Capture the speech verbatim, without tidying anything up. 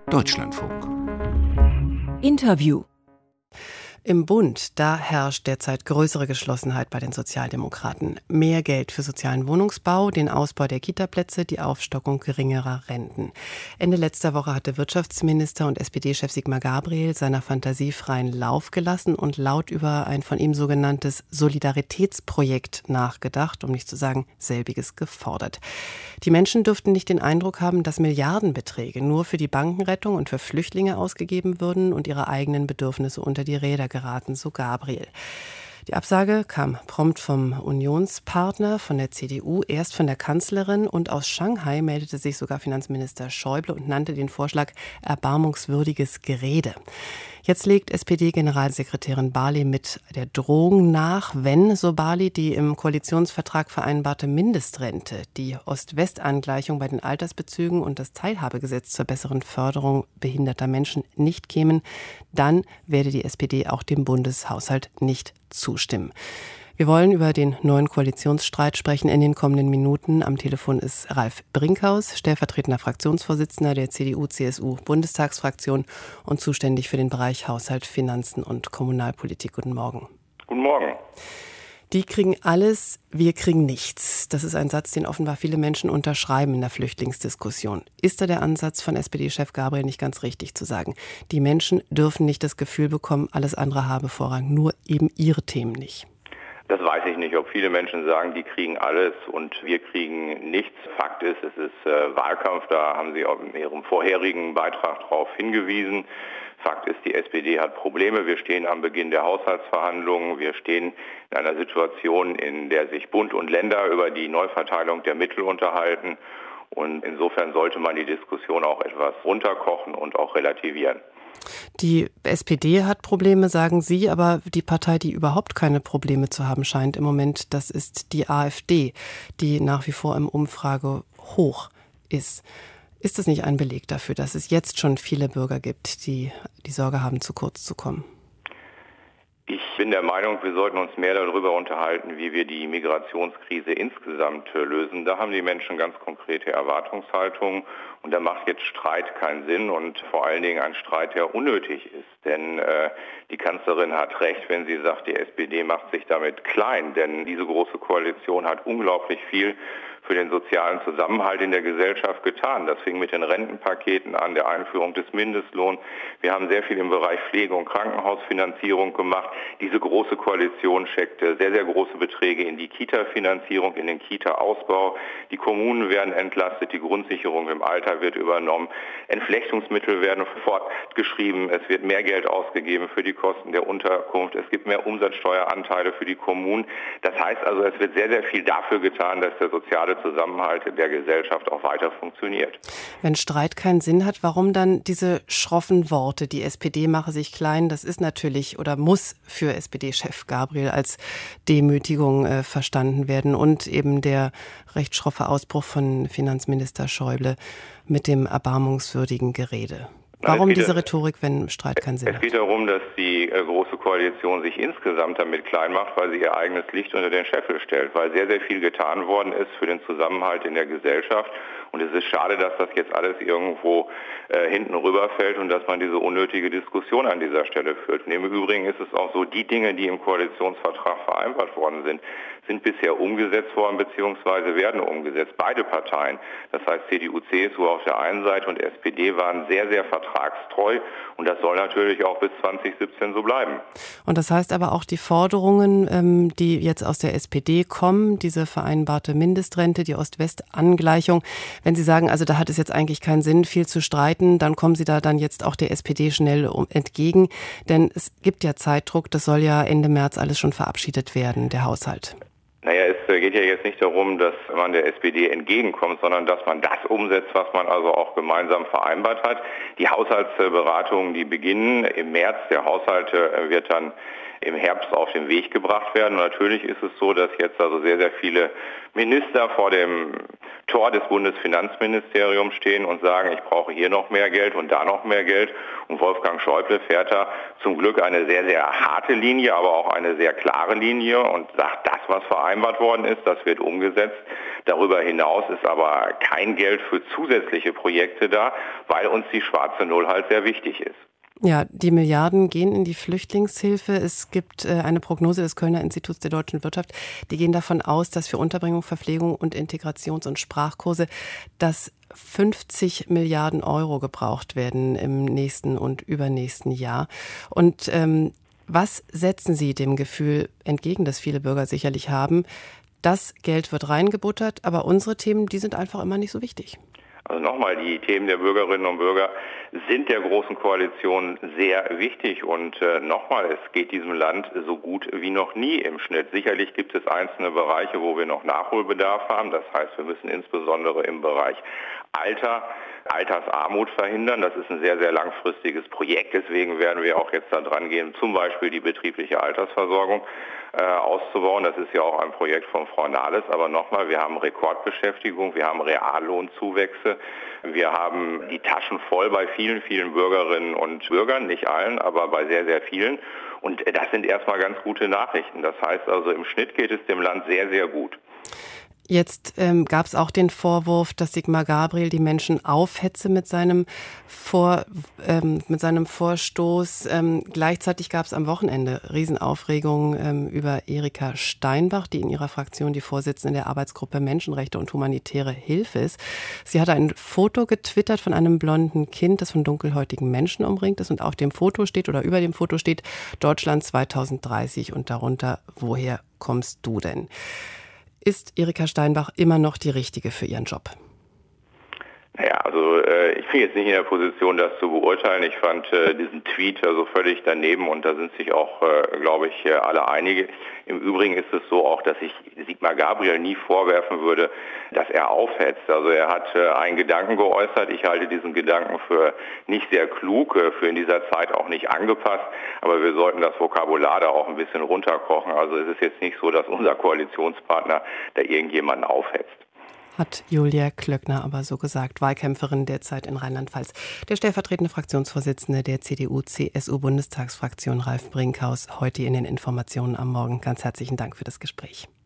Deutschlandfunk. Interview. Im Bund, da herrscht derzeit größere Geschlossenheit bei den Sozialdemokraten. Mehr Geld für sozialen Wohnungsbau, den Ausbau der Kitaplätze, die Aufstockung geringerer Renten. Ende letzter Woche hatte Wirtschaftsminister und S P D-Chef Sigmar Gabriel seiner Fantasie freien Lauf gelassen und laut über ein von ihm sogenanntes Solidaritätsprojekt nachgedacht, um nicht zu sagen selbiges gefordert. Die Menschen dürften nicht den Eindruck haben, dass Milliardenbeträge nur für die Bankenrettung und für Flüchtlinge ausgegeben würden und ihre eigenen Bedürfnisse unter die Räder geraten, so Gabriel. Die Absage kam prompt vom Unionspartner, von der C D U, erst von der Kanzlerin, und aus Shanghai meldete sich sogar Finanzminister Schäuble und nannte den Vorschlag erbarmungswürdiges Gerede. Jetzt legt S P D-Generalsekretärin Barley mit der Drohung nach, wenn, so Barley, die im Koalitionsvertrag vereinbarte Mindestrente, die Ost-West-Angleichung bei den Altersbezügen und das Teilhabegesetz zur besseren Förderung behinderter Menschen nicht kämen, dann werde die S P D auch dem Bundeshaushalt nicht zustimmen. Wir wollen über den neuen Koalitionsstreit sprechen in den kommenden Minuten. Am Telefon ist Ralf Brinkhaus, stellvertretender Fraktionsvorsitzender der C D U C S U-Bundestagsfraktion und zuständig für den Bereich Haushalt, Finanzen und Kommunalpolitik. Guten Morgen. Guten Morgen. Die kriegen alles, wir kriegen nichts. Das ist ein Satz, den offenbar viele Menschen unterschreiben in der Flüchtlingsdiskussion. Ist da der Ansatz von S P D-Chef Gabriel nicht ganz richtig zu sagen? Die Menschen dürfen nicht das Gefühl bekommen, alles andere habe Vorrang, nur eben ihre Themen nicht. Das weiß ich nicht, ob viele Menschen sagen, die kriegen alles und wir kriegen nichts. Fakt ist, es ist äh, Wahlkampf, da haben Sie auch in Ihrem vorherigen Beitrag darauf hingewiesen. Fakt ist, die S P D hat Probleme. Wir stehen am Beginn der Haushaltsverhandlungen. Wir stehen in einer Situation, in der sich Bund und Länder über die Neuverteilung der Mittel unterhalten. Und insofern sollte man die Diskussion auch etwas runterkochen und auch relativieren. Die S P D hat Probleme, sagen Sie, aber die Partei, die überhaupt keine Probleme zu haben scheint im Moment, das ist die AfD, die nach wie vor im Umfrage hoch ist. Ist das nicht ein Beleg dafür, dass es jetzt schon viele Bürger gibt, die die Sorge haben, zu kurz zu kommen? Ich bin der Meinung, wir sollten uns mehr darüber unterhalten, wie wir die Migrationskrise insgesamt lösen. Da haben die Menschen ganz konkrete Erwartungshaltungen und da macht jetzt Streit keinen Sinn und vor allen Dingen ein Streit, der unnötig ist. Denn äh, die Kanzlerin hat recht, wenn sie sagt, die S P D macht sich damit klein, denn diese große Koalition hat unglaublich viel für den sozialen Zusammenhalt in der Gesellschaft getan. Das fing mit den Rentenpaketen an, der Einführung des Mindestlohns. Wir haben sehr viel im Bereich Pflege- und Krankenhausfinanzierung gemacht. Diese große Koalition steckte sehr, sehr große Beträge in die Kita-Finanzierung, in den Kita-Ausbau. Die Kommunen werden entlastet, die Grundsicherung im Alter wird übernommen. Entflechtungsmittel werden fortgeschrieben. Es wird mehr Geld ausgegeben für die Kosten der Unterkunft. Es gibt mehr Umsatzsteueranteile für die Kommunen. Das heißt also, es wird sehr, sehr viel dafür getan, dass der soziale Zusammenhalt der Gesellschaft auch weiter funktioniert. Wenn Streit keinen Sinn hat, warum dann diese schroffen Worte? Die S P D mache sich klein, das ist natürlich oder muss für S P D-Chef Gabriel als Demütigung äh, verstanden werden und eben der recht schroffe Ausbruch von Finanzminister Schäuble mit dem erbarmungswürdigen Gerede. Warum diese Rhetorik, wenn Streit keinen Sinn hat? Es geht darum, dass die äh, Große Koalition sich insgesamt damit klein macht, weil sie ihr eigenes Licht unter den Scheffel stellt, weil sehr, sehr viel getan worden ist für den Zusammenhalt in der Gesellschaft. Und es ist schade, dass das jetzt alles irgendwo äh, hinten rüberfällt und dass man diese unnötige Diskussion an dieser Stelle führt. Und im Übrigen ist es auch so, die Dinge, die im Koalitionsvertrag vereinbart worden sind, sind bisher umgesetzt worden bzw. werden umgesetzt. Beide Parteien, das heißt C D U, C S U auf der einen Seite und S P D, waren sehr, sehr vertragstreu und das soll natürlich auch bis zwanzig siebzehn so bleiben. Und das heißt aber auch die Forderungen, ähm, die jetzt aus der S P D kommen, diese vereinbarte Mindestrente, die Ost-West-Angleichung, wenn Sie sagen, also da hat es jetzt eigentlich keinen Sinn, viel zu streiten, dann kommen Sie da dann jetzt auch der S P D schnell entgegen, denn es gibt ja Zeitdruck, das soll ja Ende März alles schon verabschiedet werden, der Haushalt. Naja, es geht ja jetzt nicht darum, dass man der S P D entgegenkommt, sondern dass man das umsetzt, was man also auch gemeinsam vereinbart hat. Die Haushaltsberatungen, die beginnen im März. Der Haushalt wird dann im Herbst auf den Weg gebracht werden. Und natürlich ist es so, dass jetzt also sehr, sehr viele Minister vor dem Tor des Bundesfinanzministeriums stehen und sagen, ich brauche hier noch mehr Geld und da noch mehr Geld. Und Wolfgang Schäuble fährt da zum Glück eine sehr, sehr harte Linie, aber auch eine sehr klare Linie und sagt, das, was vereinbart worden ist, das wird umgesetzt. Darüber hinaus ist aber kein Geld für zusätzliche Projekte da, weil uns die schwarze Null halt sehr wichtig ist. Ja, die Milliarden gehen in die Flüchtlingshilfe. Es gibt äh, eine Prognose des Kölner Instituts der deutschen Wirtschaft. Die gehen davon aus, dass für Unterbringung, Verpflegung und Integrations- und Sprachkurse dass fünfzig Milliarden Euro gebraucht werden im nächsten und übernächsten Jahr. Und ähm, was setzen Sie dem Gefühl entgegen, das viele Bürger sicherlich haben? Das Geld wird reingebuttert, aber unsere Themen, die sind einfach immer nicht so wichtig. Also nochmal, die Themen der Bürgerinnen und Bürger sind der Großen Koalition sehr wichtig und äh, nochmal, es geht diesem Land so gut wie noch nie im Schnitt. Sicherlich gibt es einzelne Bereiche, wo wir noch Nachholbedarf haben. Das heißt, wir müssen insbesondere im Bereich Alter, Altersarmut verhindern. Das ist ein sehr, sehr langfristiges Projekt. Deswegen werden wir auch jetzt da dran gehen, zum Beispiel die betriebliche Altersversorgung äh, auszubauen. Das ist ja auch ein Projekt von Frau Nahles. Aber nochmal, wir haben Rekordbeschäftigung, wir haben Reallohnzuwächse. Wir haben die Taschen voll bei vielen, vielen Bürgerinnen und Bürgern, nicht allen, aber bei sehr, sehr vielen. Und das sind erstmal ganz gute Nachrichten. Das heißt also, im Schnitt geht es dem Land sehr, sehr gut. Jetzt ähm, gab es auch den Vorwurf, dass Sigmar Gabriel die Menschen aufhetze mit seinem, Vor, ähm, mit seinem Vorstoß. Ähm, gleichzeitig gab es am Wochenende Riesenaufregung ähm, über Erika Steinbach, die in ihrer Fraktion die Vorsitzende der Arbeitsgruppe Menschenrechte und humanitäre Hilfe ist. Sie hatte ein Foto getwittert von einem blonden Kind, das von dunkelhäutigen Menschen umringt ist. Und auf dem Foto steht oder über dem Foto steht Deutschland zweitausenddreißig und darunter, woher kommst du denn? Ist Erika Steinbach immer noch die Richtige für ihren Job? Naja, also äh, ich bin jetzt nicht in der Position, das zu beurteilen. Ich fand äh, diesen Tweet also völlig daneben und da sind sich auch, äh, glaube ich, äh, alle einige. Im Übrigen ist es so auch, dass ich Sigmar Gabriel nie vorwerfen würde, dass er aufhetzt. Also er hat äh, einen Gedanken geäußert. Ich halte diesen Gedanken für nicht sehr klug, äh, für in dieser Zeit auch nicht angepasst. Aber wir sollten das Vokabular da auch ein bisschen runterkochen. Also es ist jetzt nicht so, dass unser Koalitionspartner da irgendjemanden aufhetzt. Hat Julia Klöckner aber so gesagt, Wahlkämpferin derzeit in Rheinland-Pfalz. Der stellvertretende Fraktionsvorsitzende der C D U-C S U-Bundestagsfraktion Ralf Brinkhaus, heute in den Informationen am Morgen. Ganz herzlichen Dank für das Gespräch.